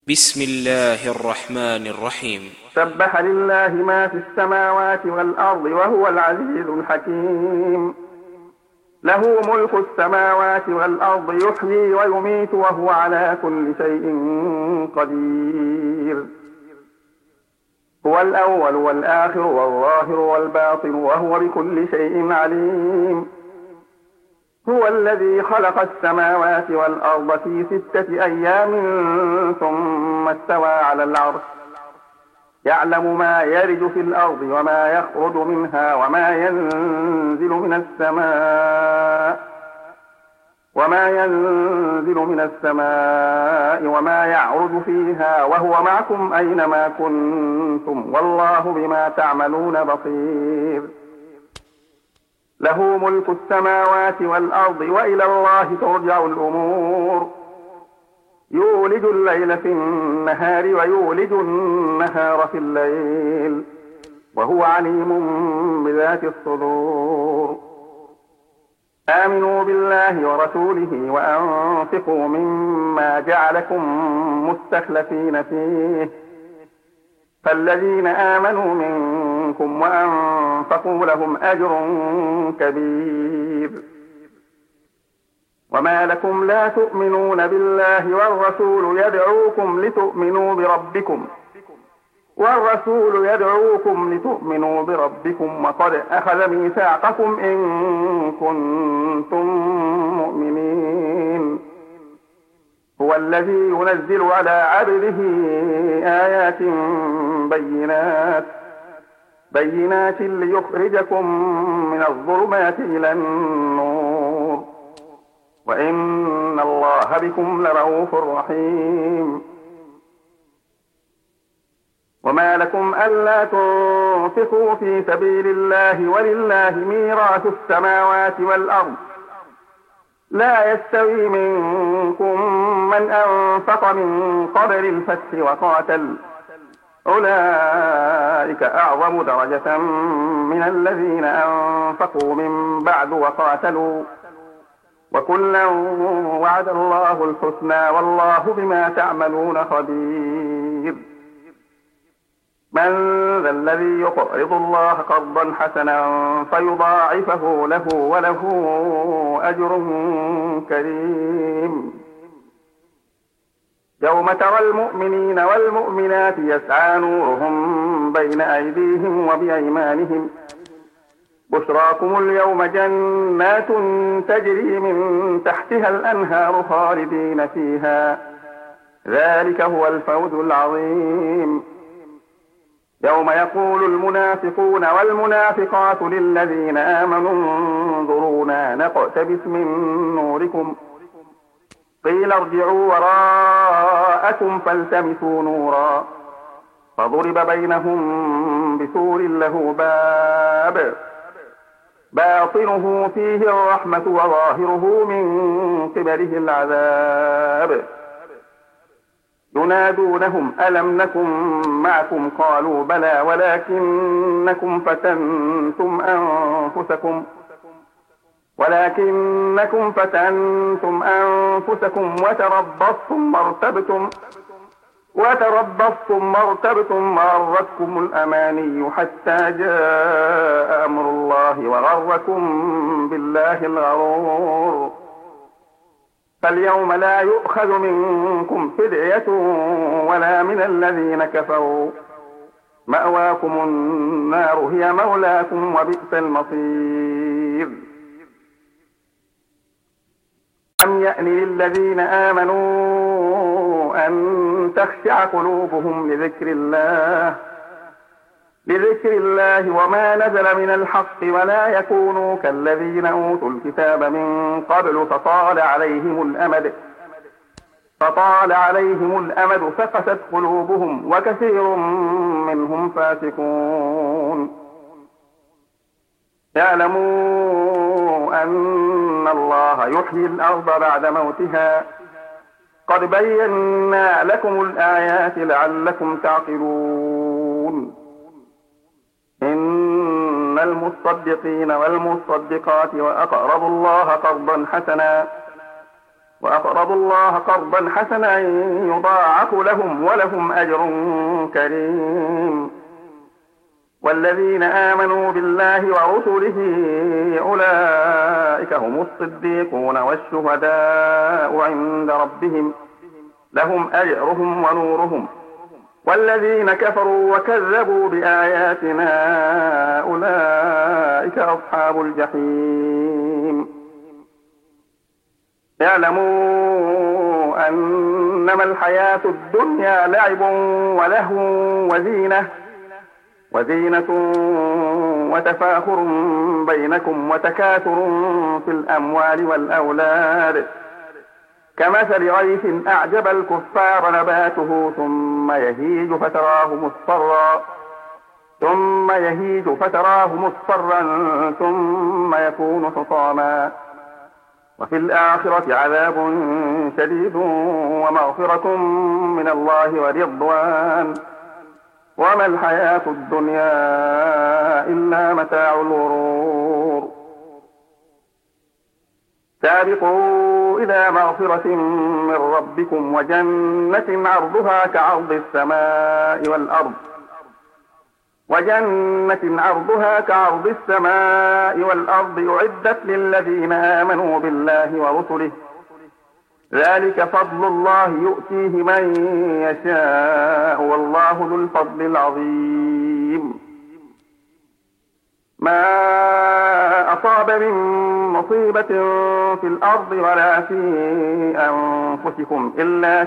بسم الله الرحمن الرحيم. سبح لله ما في السماوات والأرض وهو العزيز الحكيم. له ملك السماوات والأرض يحيي ويميت وهو على كل شيء قدير. هو الأول والآخر والظاهر والباطن وهو بكل شيء عليم. هو الذي خلق السماوات والأرض في 6 أيام ثم استوى على العرش يعلم ما يرج في الأرض وما يخرج منها وما ينزل من السماء وما يعرج فيها وهو معكم أينما كنتم والله بما تعملون بصير. له ملك السماوات والأرض وإلى الله ترجع الأمور. يولج الليل في النهار ويولج النهار في الليل وهو عليم بذات الصدور. آمنوا بالله ورسوله وأنفقوا مما جعلكم مستخلفين فيه فالذين آمنوا منكم وأنفقوا لهم أجر كبير. وما لكم لا تؤمنون بالله والرسول يدعوكم لتؤمنوا بربكم وقد أخذ ميثاقكم إن كنتم مؤمنين. هو الذي ينزل على عبده آيات بينات ليخرجكم من الظلمات إلى النور وإن الله بكم لرؤوف رحيم. وما لكم ألا تنفقوا في سبيل الله ولله ميراث السماوات والأرض لا يستوي منكم من أنفق من قبل الفتح وقاتل أولئك أعظم درجة من الذين أنفقوا من بعد وقاتلوا وكلا وعد الله الحسنى والله بما تعملون خبير. من ذا الذي يقرض الله قرضا حسنا فيضاعفه له وله أجر كريم. يوم ترى المؤمنين والمؤمنات يسعى نورهم بين أيديهم وبأيمانهم بشراكم اليوم جنات تجري من تحتها الأنهار خالدين فيها ذلك هو الفوز العظيم. يوم يقول المنافقون والمنافقات للذين آمنوا انظرونا نقتبس من نوركم قيل ارجعوا وراءكم فالتمسوا نورا فضرب بينهم بسور له باب باطنه فيه الرحمة وظاهره من قبله العذاب. ينادونهم ألم نكن معكم قالوا بلى ولكنكم فتنتم أنفسكم وتربصتم وارتبتم وغرتكم الأماني حتى جاء أمر الله وغركم بالله الغرور. فاليوم لا يؤخذ منكم فدية ولا من الذين كفروا مأواكم النار هي مولاكم وبئس المصير. أم يأن للذين آمنوا أن تخشع قلوبهم لذكر الله وما نزل من الحق ولا يكونوا كالذين أوتوا الكتاب من قبل فطال عليهم الأمد فقست قلوبهم وكثير منهم فاسقون. اعلموا أن الله يحيي الأرض بعد موتها قد بينا لكم الآيات لعلكم تعقلون. إن المصدقين والمصدقات وأقرضوا الله قرضا حسنا وأقرضوا الله قرضا حسنا يضاعف لهم ولهم أجر كريم. والذين آمنوا بالله ورسله أولئك هم الصديقون والشهداء عند ربهم لهم أجرهم ونورهم. والذين كفروا وكذبوا بآياتنا أولئك أصحاب الجحيم. اعلموا أنما الحياة الدنيا لعب ولهو وزينة وتفاخر بينكم وتكاثر في الأموال والأولاد كمثل غيث أعجب الكفار نباته ثم يهيج فتراه مصفرا ثم يكون حطاما وفي الآخرة عذاب شديد ومغفرة من الله ورضوان وما الحياة الدنيا إلا متاع الغرور. سابقوا إلى مغفرة من ربكم وجنة عرضها كعرض السماء والأرض أعدت للذين آمنوا بالله ورسله ذلك فضل الله يؤتيه من يشاء والله ذو الفضل العظيم. ما أصاب من مصيبة في الأرض ولا في أنفسكم إلا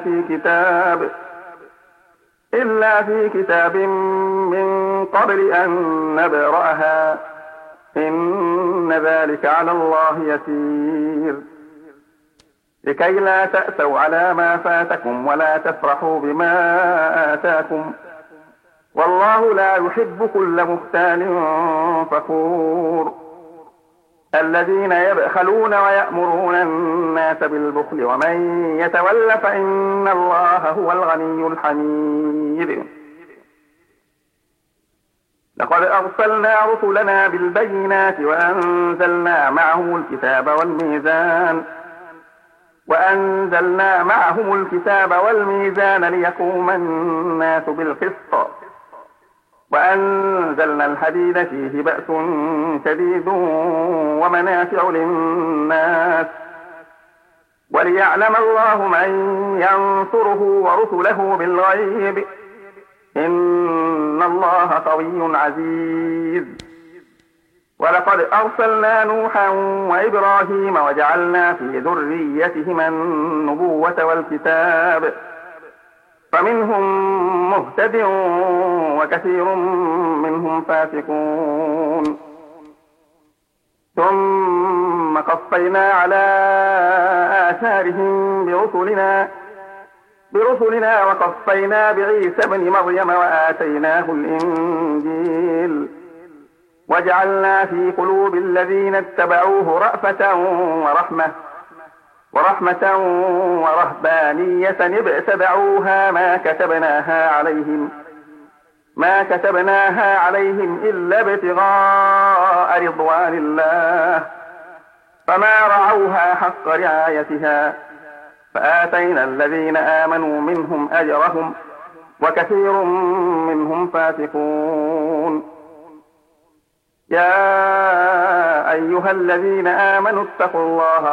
في كتاب من قبل أن نبرأها إن ذلك على الله يسير. لكي لا تأسوا على ما فاتكم ولا تفرحوا بما آتاكم والله لا يحب كل مختال فخور. الذين يبخلون ويأمرون الناس بالبخل ومن يتول فإن الله هو الغني الحميد. لقد أرسلنا رسلنا بالبينات وأنزلنا معهم الكتاب والميزان ليقوم الناس بالقسط وأنزلنا الحديد فيه بأس شديد ومنافع للناس وليعلم الله من ينصره ورسله بالغيب إن الله قوي عزيز. ولقد أرسلنا نوحا وإبراهيم وجعلنا في ذريتهما النبوة والكتاب فمنهم مهتد وكثير منهم فاسقون. ثم قفينا على آثارهم برسلنا وقفينا بعيسى ابن مريم وآتيناه الإنجيل وجعلنا في قلوب الذين اتبعوه رأفة ورحمة ورهبانية ابتدعوها ما كتبناها عليهم إلا ابتغاء رضوان الله فما رعوها حق رعايتها فآتينا الذين آمنوا منهم أجرهم وكثير منهم فاسقون. يا أيها الذين آمنوا اتقوا الله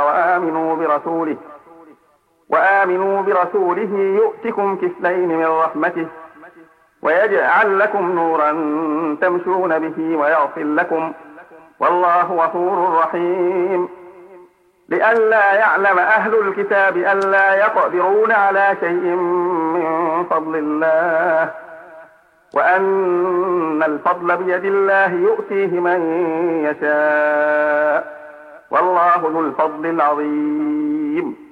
وآمنوا برسوله يؤتكم كفلين من رحمته ويجعل لكم نورا تمشون به ويغفر لكم والله غفور رحيم. لئلا يعلم أهل الكتاب ألا يقدرون على شيء من فضل الله وأن الفضل بيد الله يؤتيه من يشاء والله ذو الفضل العظيم.